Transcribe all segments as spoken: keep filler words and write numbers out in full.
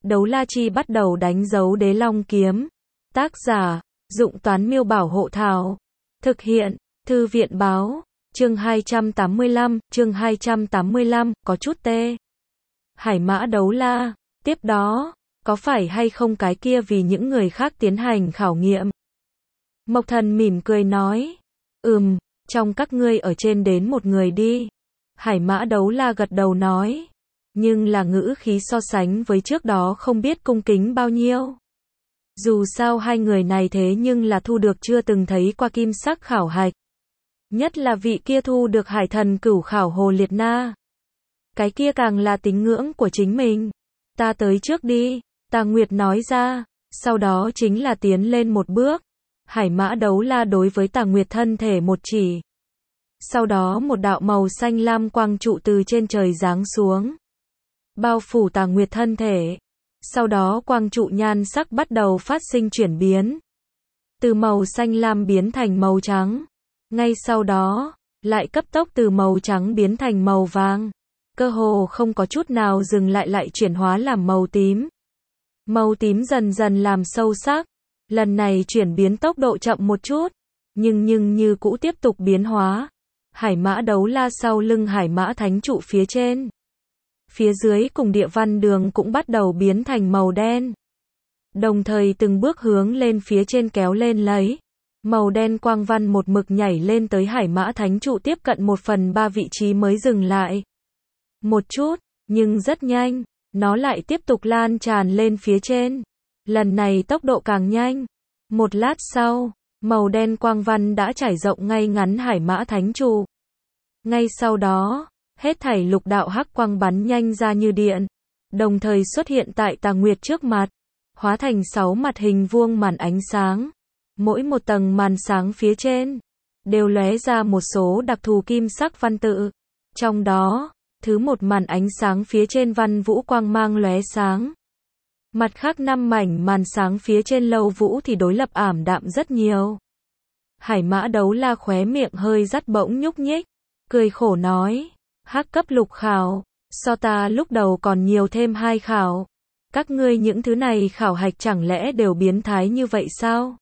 Đấu la chi bắt đầu đánh dấu đế long kiếm. Tác giả, Dụng Toán Miêu Bảo Hộ Thảo. Thực hiện, Thư viện Báo. Chương hai trăm tám mươi lăm, chương hai trăm tám mươi lăm, có chút tê. Hải mã đấu la, tiếp đó, có phải hay không cái kia vì những người khác tiến hành khảo nghiệm? Mộc Thần mỉm cười nói, ừm, trong các ngươi ở trên đến một người đi. Hải mã đấu la gật đầu nói, nhưng là ngữ khí so sánh với trước đó không biết cung kính bao nhiêu. Dù sao hai người này thế nhưng là thu được chưa từng thấy qua kim sắc khảo hạch. Nhất là vị kia thu được hải thần cửu khảo Hồ Liệt Na. Cái kia càng là tín ngưỡng của chính mình. Ta tới trước đi, Tà Nguyệt nói ra, sau đó chính là tiến lên một bước. Hải mã đấu la đối với Tà Nguyệt thân thể một chỉ. Sau đó một đạo màu xanh lam quang trụ từ trên trời giáng xuống. Bao phủ Tà Nguyệt thân thể. Sau đó quang trụ nhan sắc bắt đầu phát sinh chuyển biến. Từ màu xanh lam biến thành màu trắng. Ngay sau đó, lại cấp tốc từ màu trắng biến thành màu vàng. Cơ hồ không có chút nào dừng lại lại chuyển hóa làm màu tím. Màu tím dần dần làm sâu sắc. Lần này chuyển biến tốc độ chậm một chút. Nhưng nhưng như cũ tiếp tục biến hóa. Hải mã đấu la sau lưng hải mã thánh trụ phía trên. Phía dưới cùng địa văn đường cũng bắt đầu biến thành màu đen. Đồng thời từng bước hướng lên phía trên kéo lên lấy. Màu đen quang văn một mực nhảy lên tới hải mã thánh trụ tiếp cận một phần ba vị trí mới dừng lại. Một chút, nhưng rất nhanh, nó lại tiếp tục lan tràn lên phía trên. Lần này tốc độ càng nhanh. Một lát sau, màu đen quang văn đã trải rộng ngay ngắn hải mã thánh trụ. Ngay sau đó, hết thảy lục đạo hắc quang bắn nhanh ra như điện, đồng thời xuất hiện tại Tà Nguyệt trước mặt, hóa thành sáu mặt hình vuông màn ánh sáng. Mỗi một tầng màn sáng phía trên đều lóe ra một số đặc thù kim sắc văn tự. Trong đó, thứ một màn ánh sáng phía trên văn vũ quang mang lóe sáng. Mặt khác năm mảnh màn sáng phía trên lâu vũ thì đối lập ảm đạm rất nhiều. Hải mã đấu la khóe miệng hơi dắt bỗng nhúc nhích, cười khổ nói, hắc cấp lục khảo, so ta lúc đầu còn nhiều thêm hai khảo. Các ngươi những thứ này khảo hạch chẳng lẽ đều biến thái như vậy sao?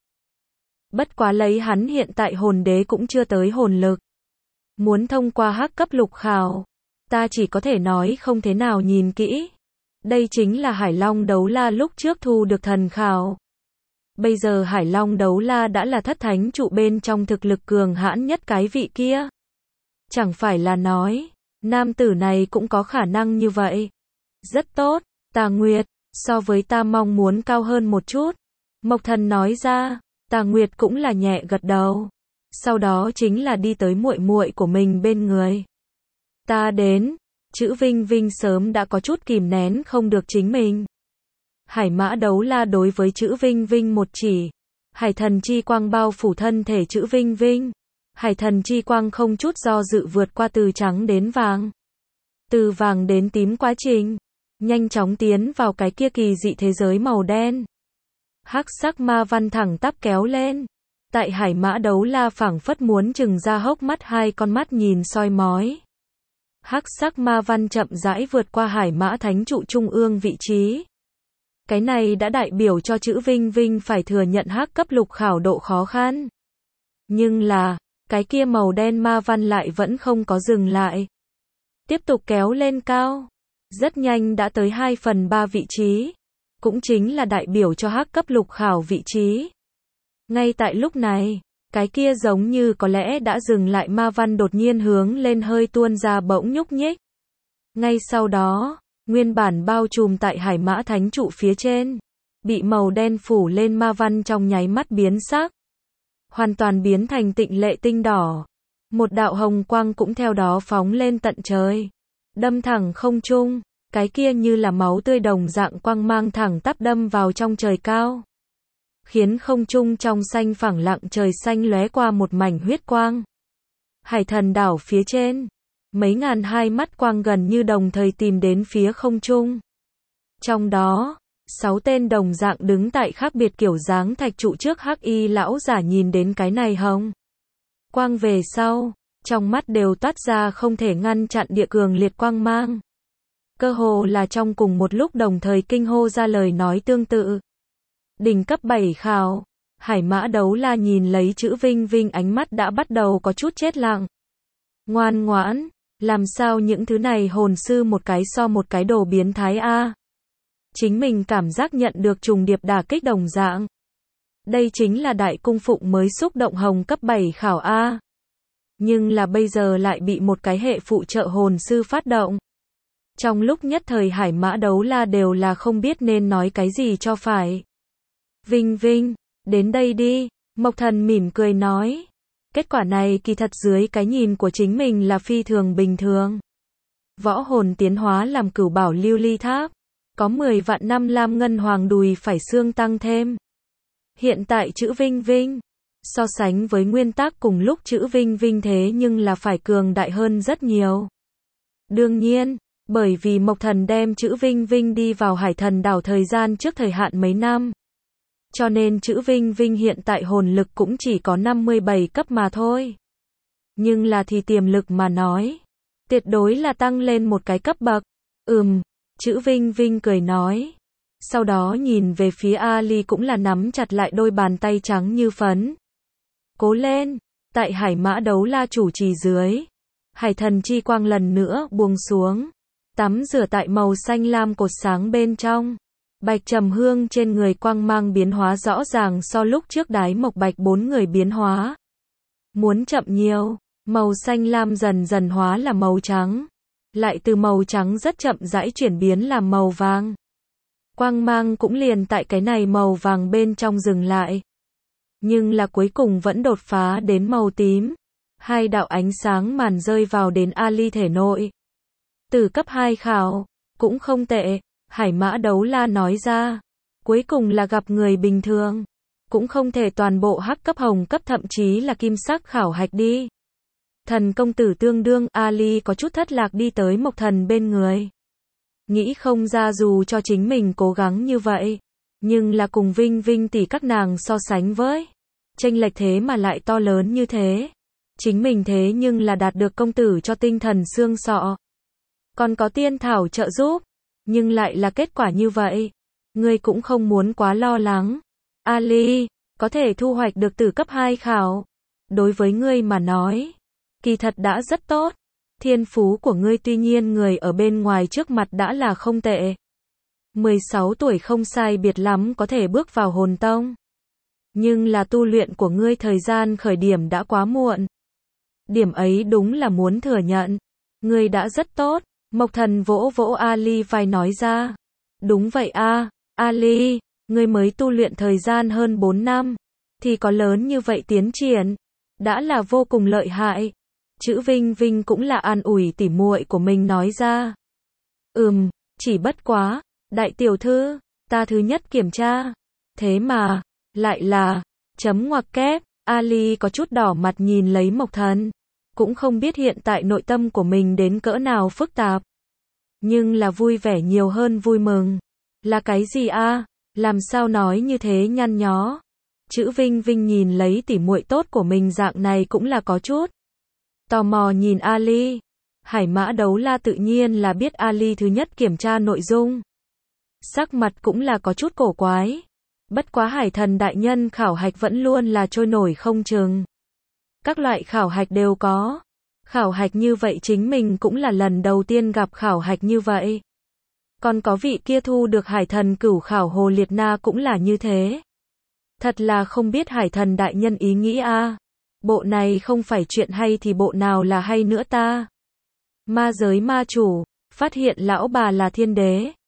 Bất quá lấy hắn hiện tại hồn đế cũng chưa tới hồn lực. Muốn thông qua hắc cấp lục khảo, ta chỉ có thể nói không thế nào nhìn kỹ. Đây chính là Hải Long đấu la lúc trước thu được thần khảo. Bây giờ Hải Long đấu la đã là thất thánh trụ bên trong thực lực cường hãn nhất cái vị kia. Chẳng phải là nói, nam tử này cũng có khả năng như vậy. Rất tốt, Tà Nguyệt, so với ta mong muốn cao hơn một chút. Mộc Thần nói ra. Tà Nguyệt cũng là nhẹ gật đầu. Sau đó chính là đi tới muội muội của mình bên người. Ta đến, chữ Vinh Vinh sớm đã có chút kìm nén không được chính mình. Hải mã đấu la đối với chữ Vinh Vinh một chỉ. Hải thần chi quang bao phủ thân thể chữ Vinh Vinh. Hải thần chi quang không chút do dự vượt qua từ trắng đến vàng. Từ vàng đến tím quá trình. Nhanh chóng tiến vào cái kia kỳ dị thế giới màu đen. Hắc sắc ma văn thẳng tắp kéo lên. Tại hải mã đấu la phảng phất muốn trừng ra hốc mắt hai con mắt nhìn soi mói. Hắc sắc ma văn chậm rãi vượt qua hải mã thánh trụ trung ương vị trí. Cái này đã đại biểu cho chữ Vinh Vinh phải thừa nhận hắc cấp lục khảo độ khó khăn. Nhưng là, cái kia màu đen ma văn lại vẫn không có dừng lại. Tiếp tục kéo lên cao. Rất nhanh đã tới hai phần ba vị trí. Cũng chính là đại biểu cho hắc cấp lục khảo vị trí. Ngay tại lúc này, cái kia giống như có lẽ đã dừng lại ma văn đột nhiên hướng lên hơi tuôn ra bỗng nhúc nhích. Ngay sau đó, nguyên bản bao trùm tại hải mã thánh trụ phía trên, bị màu đen phủ lên ma văn trong nháy mắt biến sắc. Hoàn toàn biến thành tịnh lệ tinh đỏ. Một đạo hồng quang cũng theo đó phóng lên tận trời. Đâm thẳng không trung. Cái kia như là máu tươi đồng dạng quang mang thẳng tắp đâm vào trong trời cao. Khiến không trung trong xanh phẳng lặng trời xanh lóe qua một mảnh huyết quang. Hải thần đảo phía trên. Mấy ngàn hai mắt quang gần như đồng thời tìm đến phía không trung. Trong đó, sáu tên đồng dạng đứng tại khác biệt kiểu dáng thạch trụ trước hắc y lão giả nhìn đến cái này hồng quang về sau. Trong mắt đều toát ra không thể ngăn chặn địa cường liệt quang mang. cơ hồ là trong cùng một lúc đồng thời kinh hô ra lời nói tương tự. Đỉnh cấp bảy khảo, Hải Mã Đấu La nhìn lấy chữ Vinh Vinh ánh mắt đã bắt đầu có chút chết lặng. Ngoan ngoãn, làm sao những thứ này hồn sư một cái so một cái đồ biến thái a. Chính mình cảm giác nhận được trùng điệp đả kích đồng dạng. Đây chính là đại cung phụng mới xúc động hồng cấp bảy khảo a. Nhưng là bây giờ lại bị một cái hệ phụ trợ hồn sư phát động. Trong lúc nhất thời Hải Mã Đấu La đều là không biết nên nói cái gì cho phải. Vinh Vinh, đến đây đi, Mộc Thần mỉm cười nói. Kết quả này kỳ thật dưới cái nhìn của chính mình là phi thường bình thường. Võ hồn tiến hóa làm cửu bảo lưu ly tháp, có mười vạn năm lam ngân hoàng đùi phải xương tăng thêm. Hiện tại chữ Vinh Vinh, so sánh với nguyên tắc cùng lúc chữ Vinh Vinh thế nhưng là phải cường đại hơn rất nhiều. Đương nhiên, bởi vì Mộc Thần đem chữ Vinh Vinh đi vào Hải Thần đảo thời gian trước thời hạn mấy năm. Cho nên chữ Vinh Vinh hiện tại hồn lực cũng chỉ có năm mươi bảy cấp mà thôi. Nhưng là thì tiềm lực mà nói, tuyệt đối là tăng lên một cái cấp bậc. Ừm, chữ Vinh Vinh cười nói. Sau đó nhìn về phía Ali cũng là nắm chặt lại đôi bàn tay trắng như phấn. Cố lên, tại Hải Mã Đấu La chủ trì dưới. Hải Thần chi quang lần nữa buông xuống. Tắm rửa tại màu xanh lam cột sáng bên trong. Bạch trầm hương trên người quang mang biến hóa rõ ràng so lúc trước đái mộc bạch bốn người biến hóa. Muốn chậm nhiều, màu xanh lam dần dần hóa là màu trắng. Lại từ màu trắng rất chậm rãi chuyển biến làm màu vàng. Quang mang cũng liền tại cái này màu vàng bên trong dừng lại. Nhưng là cuối cùng vẫn đột phá đến màu tím. Hai đạo ánh sáng màn rơi vào đến Ali thể nội. Từ cấp hai khảo, cũng không tệ. Hải Mã Đấu La nói ra, cuối cùng là gặp người bình thường, cũng không thể toàn bộ hắc cấp hồng cấp thậm chí là kim sắc khảo hạch đi. Thần công tử tương đương, Ali có chút thất lạc đi tới Mộc Thần bên người. Nghĩ không ra dù cho chính mình cố gắng như vậy, nhưng là cùng Vinh Vinh tỷ các nàng so sánh với, chênh lệch thế mà lại to lớn như thế. Chính mình thế nhưng là đạt được công tử cho tinh thần xương sọ. Còn có tiên thảo trợ giúp. Nhưng lại là kết quả như vậy. Ngươi cũng không muốn quá lo lắng. Ali, có thể thu hoạch được từ cấp hai khảo. Đối với ngươi mà nói, kỳ thật đã rất tốt. Thiên phú của ngươi tuy nhiên người ở bên ngoài trước mặt đã là không tệ. mười sáu tuổi không sai biệt lắm có thể bước vào hồn tông. Nhưng là tu luyện của ngươi thời gian khởi điểm đã quá muộn. Điểm ấy đúng là muốn thừa nhận. Ngươi đã rất tốt. Mộc Thần vỗ vỗ Ali vai nói ra. Đúng vậy a, Ali, ngươi mới tu luyện thời gian hơn bốn năm, thì có lớn như vậy tiến triển, đã là vô cùng lợi hại. Chữ Vinh Vinh cũng là an ủi tỉ muội của mình nói ra. Ừm, chỉ bất quá, đại tiểu thư, ta thứ nhất kiểm tra. Thế mà, lại là, chấm ngoặc kép, Ali có chút đỏ mặt nhìn lấy Mộc Thần. Cũng không biết hiện tại nội tâm của mình đến cỡ nào phức tạp. Nhưng là vui vẻ nhiều hơn vui mừng. Là cái gì a? Làm sao nói như thế nhăn nhó? Chữ Vinh Vinh nhìn lấy tỉ muội tốt của mình dạng này cũng là có chút tò mò nhìn Ali. Hải Mã Đấu La tự nhiên là biết Ali thứ nhất kiểm tra nội dung. Sắc mặt cũng là có chút cổ quái. Bất quá Hải Thần đại nhân khảo hạch vẫn luôn là trôi nổi không chừng. Các loại khảo hạch đều có. Khảo hạch như vậy chính mình cũng là lần đầu tiên gặp khảo hạch như vậy. Còn có vị kia thu được Hải Thần cửu khảo Hồ Liệt Na cũng là như thế. Thật là không biết Hải Thần đại nhân ý nghĩ a. Bộ này không phải chuyện hay thì bộ nào là hay nữa ta. Ma giới ma chủ, phát hiện lão bà là thiên đế.